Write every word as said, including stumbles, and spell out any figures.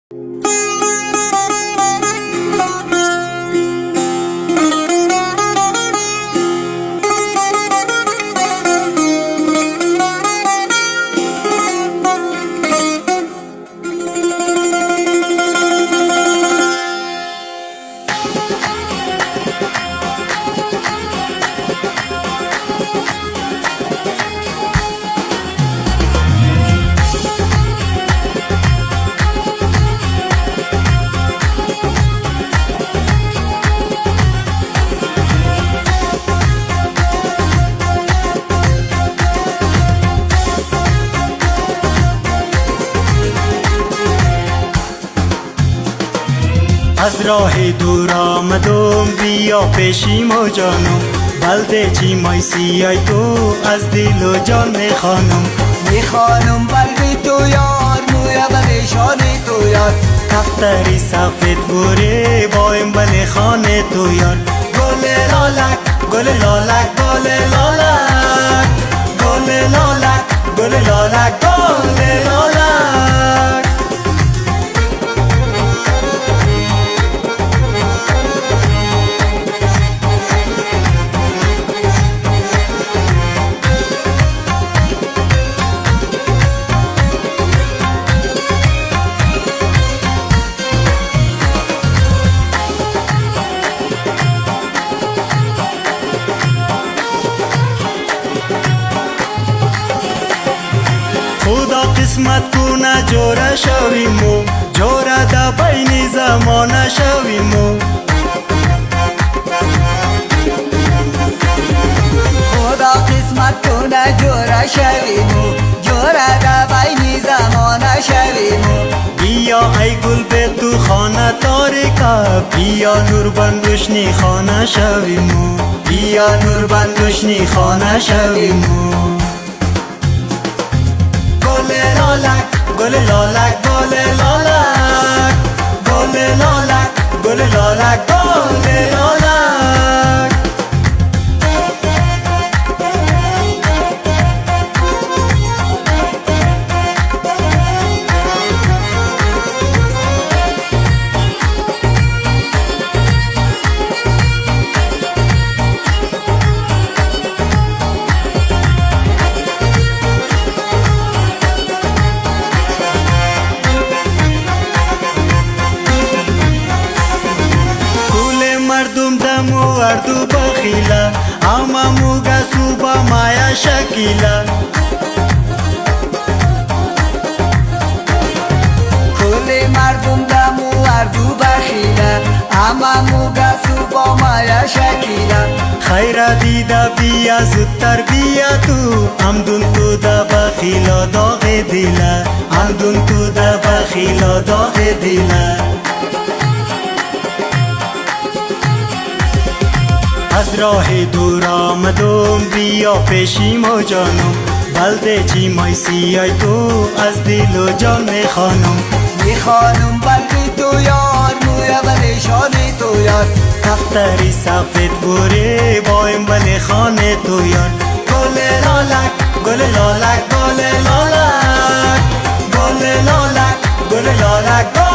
از راه دور آمدم بیا پیشیم و جانم، بلده چی مای سیای تو از دل و جان میخوانم. میخوانم بلده تو یار، مویا بلشان تو یار، دفتری سفید بوره بایم بله خانه تو یار. گل لالک گل لالک گل لالک گل لالک گل لالک گل لالک. خدا قسمت کنه جوره شویمو، جوره دا بین زمانه شویمو. خدا قسمت کنه جوره شویمو، جوره دا بین زمانه شویمو. بیا ای گل به تو خانه تاریکا، بیا نور بندوشنی خانه شویمو، بیا نور بندوشنی خانه شویمو. گل لالک گل لالک گل لالک گل لالک گل لالک گل لالک. مردم دمو اردو بخیلا، اما موگا صوبا مایا شکیلا. کل مردم دمو اردو بخیلا، اما موگا صوبا مایا شکیلا. خیر دیده بیا زودتر بیا تو، امدون تو دا بخیلا داغ دیلا، امدون تو دا بخیلا داغ دیلا. از راه دور آمدم بیا پیشیم و جانم، بلده چی مای سیای تو از دل و جان میخوانم. میخوانم بلده تو یار، مویا بلشان تو یار، دفتری سفید بوره بایم بله خانه تو یار. گل لالک گل لالک گل لالک گل لالک گل لالک.